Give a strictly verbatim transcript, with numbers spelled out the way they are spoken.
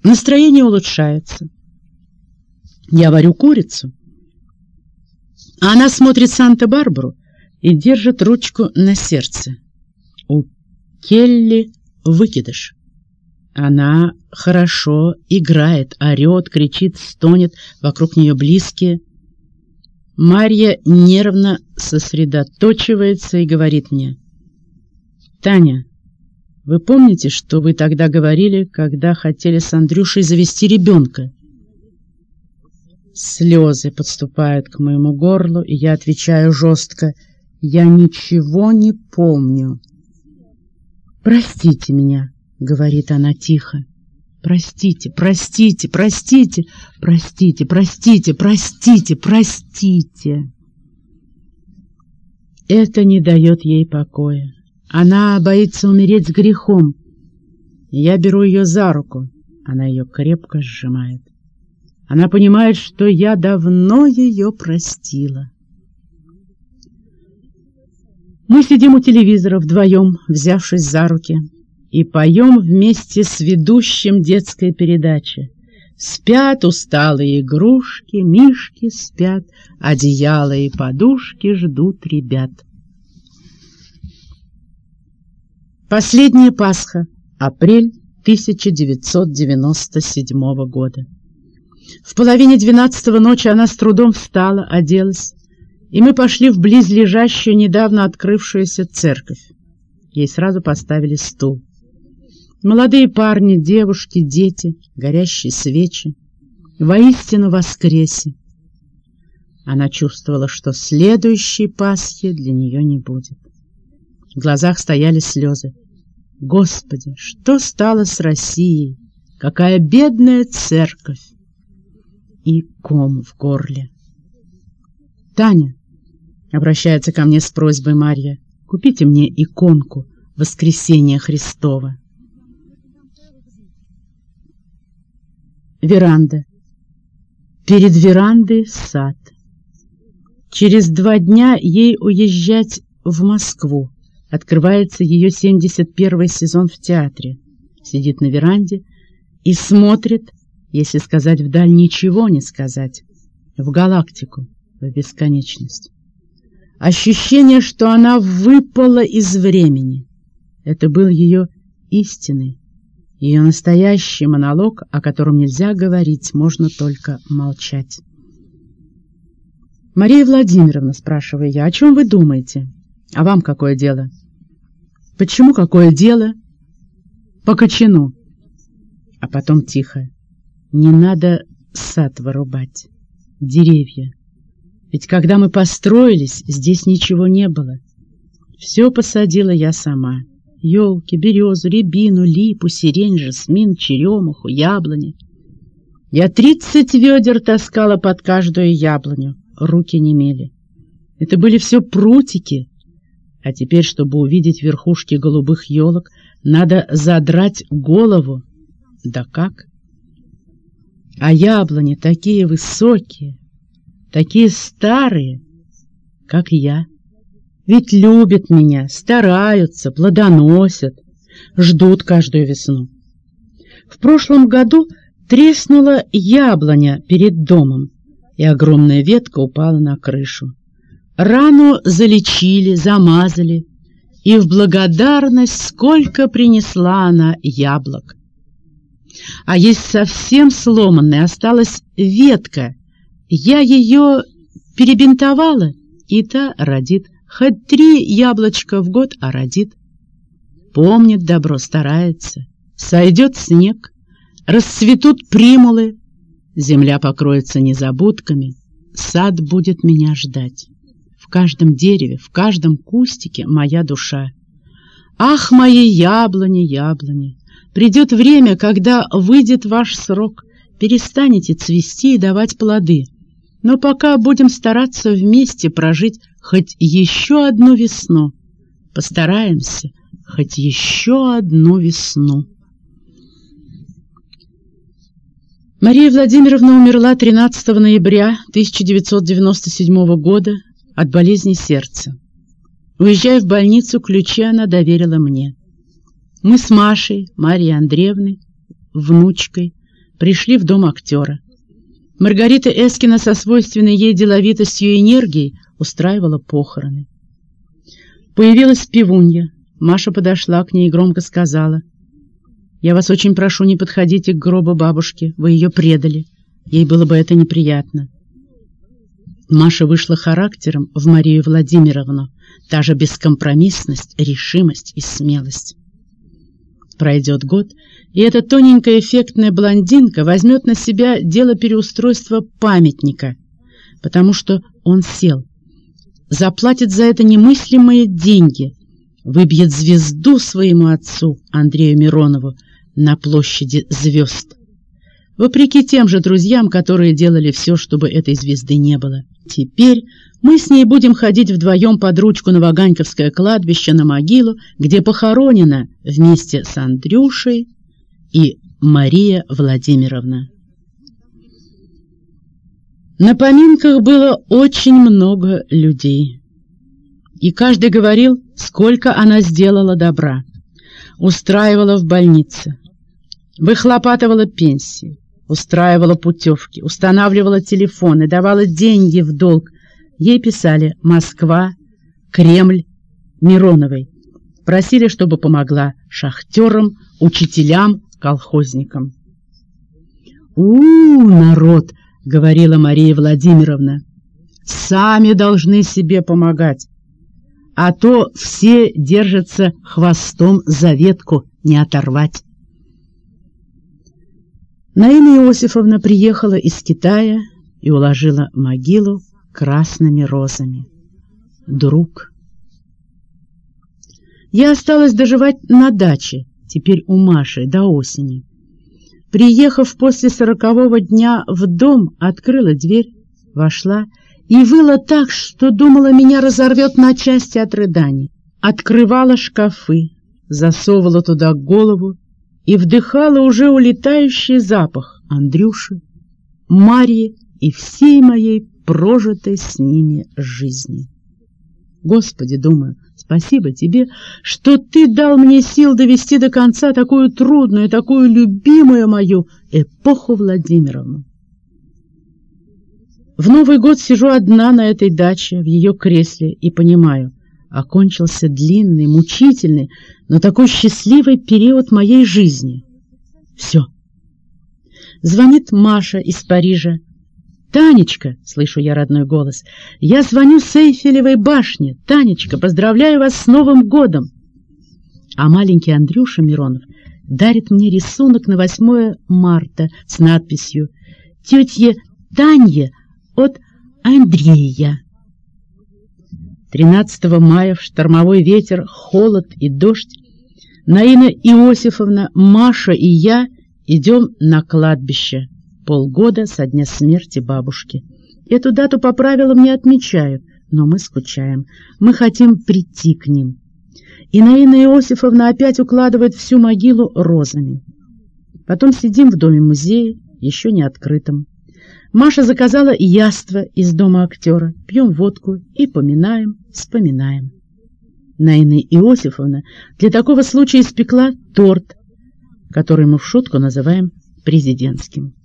Настроение улучшается. Я варю курицу, а она смотрит Санта-Барбару и держит ручку на сердце. У Келли выкидыш. Она хорошо играет, орет, кричит, стонет, вокруг нее близкие. Марья нервно сосредоточивается и говорит мне: «Таня, вы помните, что вы тогда говорили, когда хотели с Андрюшей завести ребенка?» Слезы подступают к моему горлу, и я отвечаю жестко: «Я ничего не помню». «Простите меня», — говорит она тихо. «Простите, простите, простите, простите, простите, простите, простите». Это не дает ей покоя. Она боится умереть с грехом. Я беру ее за руку. Она ее крепко сжимает. Она понимает, что я давно ее простила. Мы сидим у телевизора вдвоем, взявшись за руки, и поем вместе с ведущим детской передачи. Спят усталые игрушки, мишки спят, одеяла и подушки ждут ребят. Последняя Пасха, апрель тысяча девятьсот девяносто седьмого года. В половине двенадцатого ночи она с трудом встала, оделась, и мы пошли в близлежащую, недавно открывшуюся церковь. Ей сразу поставили стул. Молодые парни, девушки, дети, горящие свечи. Воистину воскресе! Она чувствовала, что следующей Пасхи для нее не будет. В глазах стояли слезы. Господи, что стало с Россией? Какая бедная церковь! И ком в горле. «Таня», — обращается ко мне с просьбой Марья, — «купите мне иконку Воскресения Христова». Веранда. Перед верандой сад. Через два дня ей уезжать в Москву. Открывается ее семьдесят первый сезон в театре. Сидит на веранде и смотрит, если сказать вдаль, ничего не сказать, в галактику, в бесконечность. Ощущение, что она выпала из времени. Это был ее истинный, ее настоящий монолог, о котором нельзя говорить, можно только молчать. «Мария Владимировна, — спрашиваю я, — о чем вы думаете? А вам какое дело?» «Почему какое дело?» «По кочану». А потом тихо: «Не надо сад вырубать, деревья. Ведь когда мы построились, здесь ничего не было. Все посадила я сама. Елки, березу, рябину, липу, сирень, жасмин, черемуху, яблони. Я тридцать ведер таскала под каждую яблоню, руки немели. Это были все прутики. А теперь, чтобы увидеть верхушки голубых елок, надо задрать голову. Да как? А яблони такие высокие, такие старые, как я. Ведь любят меня, стараются, плодоносят, ждут каждую весну. В прошлом году треснула яблоня перед домом, и огромная ветка упала на крышу. Рану залечили, замазали, и в благодарность сколько принесла она яблок. А есть совсем сломанная осталась ветка. Я ее перебинтовала, и та родит. Хоть три яблочка в год, а родит. Помнит добро, старается. Сойдет снег, расцветут примулы, земля покроется незабудками, сад будет меня ждать. В каждом дереве, в каждом кустике моя душа. Ах, мои яблони, яблони! Придет время, когда выйдет ваш срок, перестанете цвести и давать плоды. Но пока будем стараться вместе прожить хоть еще одну весну. Постараемся хоть еще одну весну. Мария Владимировна умерла тринадцатого ноября тысяча девятьсот девяносто седьмого года от болезни сердца. Уезжая в больницу, ключи она доверила мне. Мы с Машей, Марией Андреевной, внучкой, пришли в дом актера. Маргарита Эскина со свойственной ей деловитостью и энергией устраивала похороны. Появилась пивунья. Маша подошла к ней и громко сказала: «Я вас очень прошу, не подходите к гробу бабушки, вы ее предали. Ей было бы это неприятно». Маша вышла характером в Марию Владимировну, та же бескомпромиссность, решимость и смелость. Пройдет год, и эта тоненькая эффектная блондинка возьмет на себя дело переустройства памятника, потому что он сел, заплатит за это немыслимые деньги, выбьет звезду своему отцу Андрею Миронову на площади звезд, вопреки тем же друзьям, которые делали все, чтобы этой звезды не было. Теперь мы с ней будем ходить вдвоем под ручку на Ваганьковское кладбище, на могилу, где похоронена вместе с Андрюшей и Мария Владимировна. На поминках было очень много людей, и каждый говорил, сколько она сделала добра. Устраивала в больнице, выхлопатывала пенсии, устраивала путевки, устанавливала телефоны, давала деньги в долг. Ей писали «Москва», «Кремль», Мироновой. Просили, чтобы помогла шахтерам, учителям, колхозникам. «У-у-у, народ!» — говорила Мария Владимировна. «Сами должны себе помогать, а то все держатся хвостом за ветку, не оторвать». Наина Иосифовна приехала из Китая и уложила могилу красными розами. Друг. Я осталась доживать на даче, теперь у Маши, до осени. Приехав после сорокового дня в дом, открыла дверь, вошла и выла так, что думала, меня разорвет на части от рыданий. Открывала шкафы, засовывала туда голову и вдыхала уже улетающий запах Андрюши, Марьи и всей моей прожитой с ними жизни. Господи, думаю, спасибо тебе, что ты дал мне сил довести до конца такую трудную, такую любимую мою эпоху Владимировну. В Новый год сижу одна на этой даче, в ее кресле, и понимаю, окончился длинный, мучительный, но такой счастливый период моей жизни. Все. Звонит Маша из Парижа. «Танечка», — слышу я родной голос, — «я звоню с Эйфелевой башни. Танечка, поздравляю вас с Новым годом». А маленький Андрюша Миронов дарит мне рисунок на восьмое марта с надписью «Тетя Танье от Андрея». тринадцатого мая в штормовой ветер, холод и дождь Наина Иосифовна, Маша и я идем на кладбище. Полгода со дня смерти бабушки. Эту дату по правилам не отмечают, но мы скучаем. Мы хотим прийти к ним. И Наина Иосифовна опять укладывает всю могилу розами. Потом сидим в доме-музее, еще не открытом. Маша заказала яство из дома актера. Пьем водку и поминаем, вспоминаем. Наина Иосифовна для такого случая испекла торт, который мы в шутку называем президентским.